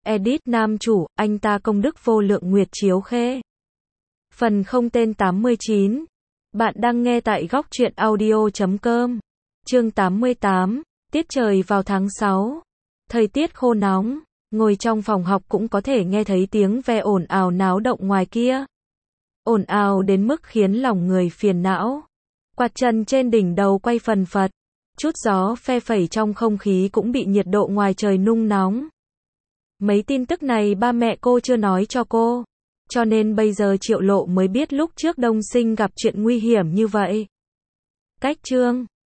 Edit nam chủ, anh ta công đức vô lượng Nguyệt Chiếu Khê. Phần không tên 89. Bạn đang nghe tại góc truyện audio.com. Chương 88. Tiết trời vào tháng 6. Thời tiết khô nóng, ngồi trong phòng học cũng có thể nghe thấy tiếng ve ồn ào náo động ngoài kia. Ồn ào đến mức khiến lòng người phiền não. Quạt trần trên đỉnh đầu quay phần phật. Chút gió phe phẩy trong không khí cũng bị nhiệt độ ngoài trời nung nóng. Mấy tin tức này ba mẹ cô chưa nói cho cô, cho nên bây giờ Triệu Lộ mới biết lúc trước Đông Sinh gặp chuyện nguy hiểm như vậy. Cách chương